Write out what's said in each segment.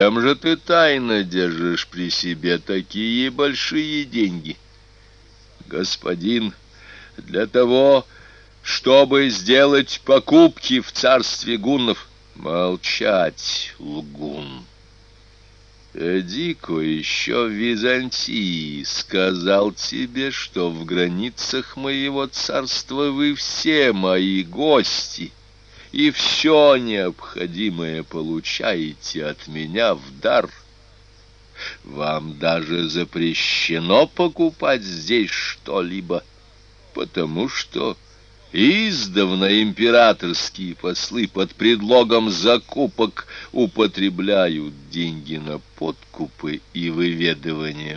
Зачем же ты тайно держишь при себе такие большие деньги? Господин, для того, чтобы сделать покупки в царстве гуннов. Молчать, лгун. Эдико еще в Византии сказал тебе, что в границах моего царства вы все мои гости, и все необходимое получаете от меня в дар. Вам даже запрещено покупать здесь что-либо, потому что издавна императорские послы под предлогом закупок употребляют деньги на подкупы и выведывание.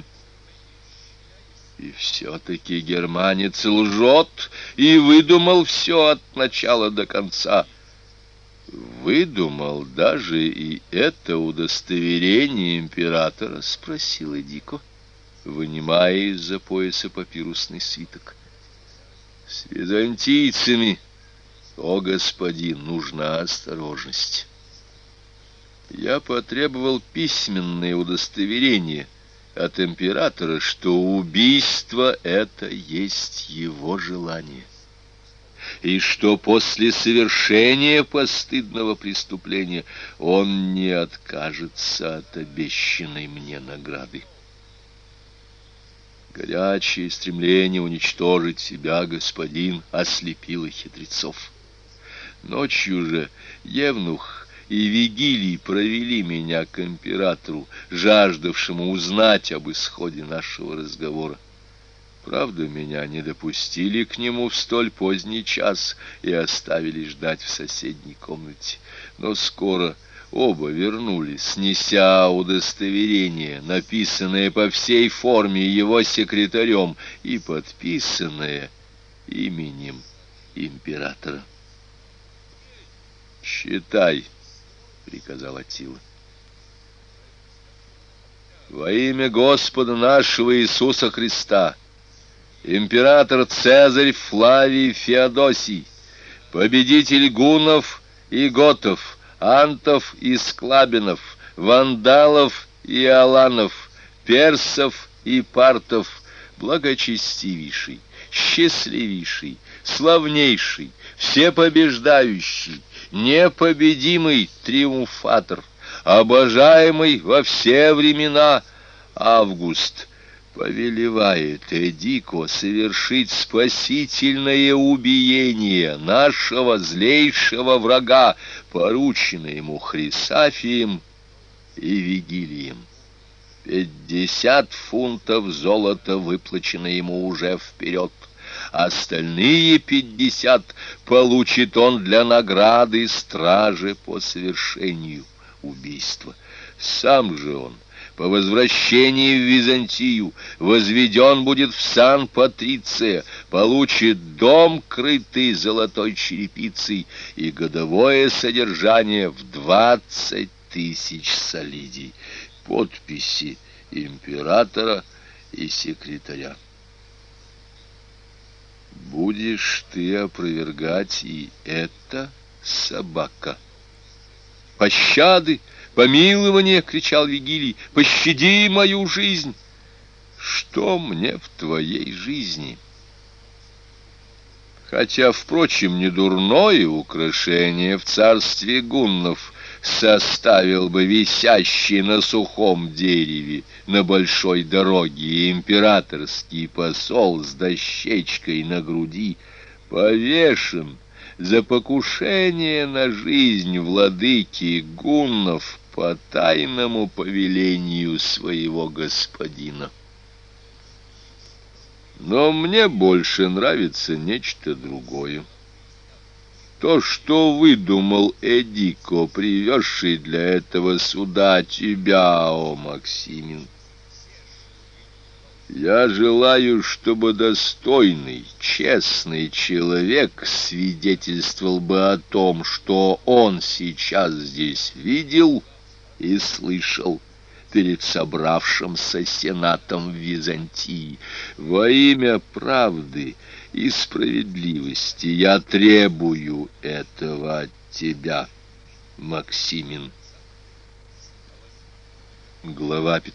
И все-таки германец лжет и выдумал все от начала до конца. «Выдумал даже и это удостоверение императора?» — спросил Эдико, вынимая из-за пояса папирусный свиток. «С византийцами, о господин, нужна осторожность. Я потребовал письменное удостоверение от императора, что убийство — это есть его желание, и что после совершения постыдного преступления он не откажется от обещанной мне награды. Горячее стремление уничтожить себя, господин, ослепило хитрецов. Ночью же евнух и Вигилий провели меня к императору, жаждавшему узнать об исходе нашего разговора. Правда, меня не допустили к нему в столь поздний час и оставили ждать в соседней комнате. Но скоро оба вернулись, неся удостоверение, написанное по всей форме его секретарем и подписанное именем императора. «Читай», — приказал Аттила. «Во имя Господа нашего Иисуса Христа, император Цезарь Флавий Феодосий, победитель гуннов и готов, антов и склабинов, вандалов и аланов, персов и партов, благочестивейший, счастливейший, славнейший, всепобеждающий, непобедимый триумфатор, обожаемый во все времена Август, повелевает Эдико совершить спасительное убиение нашего злейшего врага, порученное ему Хрисафием и Вигилием. 50 фунтов золота выплачено ему уже вперед. Остальные 50 получит он для награды стражи по совершению убийства. Сам же он по возвращении в Византию возведен будет в сан Патриция, получит дом, крытый золотой черепицей, и годовое содержание в 20 тысяч солидий. Подписи императора и секретаря. Будешь ты опровергать и это, собака? «Пощады! Помилование!» — кричал Вигилий. «Пощади мою жизнь!» «Что мне в твоей жизни?» Хотя, впрочем, не дурное украшение в царстве гуннов составил бы висящий на сухом дереве на большой дороге императорский посол с дощечкой на груди, повешен за покушение на жизнь владыки гуннов по тайному повелению своего господина. Но мне больше нравится нечто другое. То, что выдумал Эдико, привезший для этого суда тебя, о Максимин. Я желаю, чтобы достойный, честный человек свидетельствовал бы о том, что он сейчас здесь видел и слышал перед собравшимся сенатом в Византии. Во имя правды и справедливости я требую этого от тебя, Максимин. Глава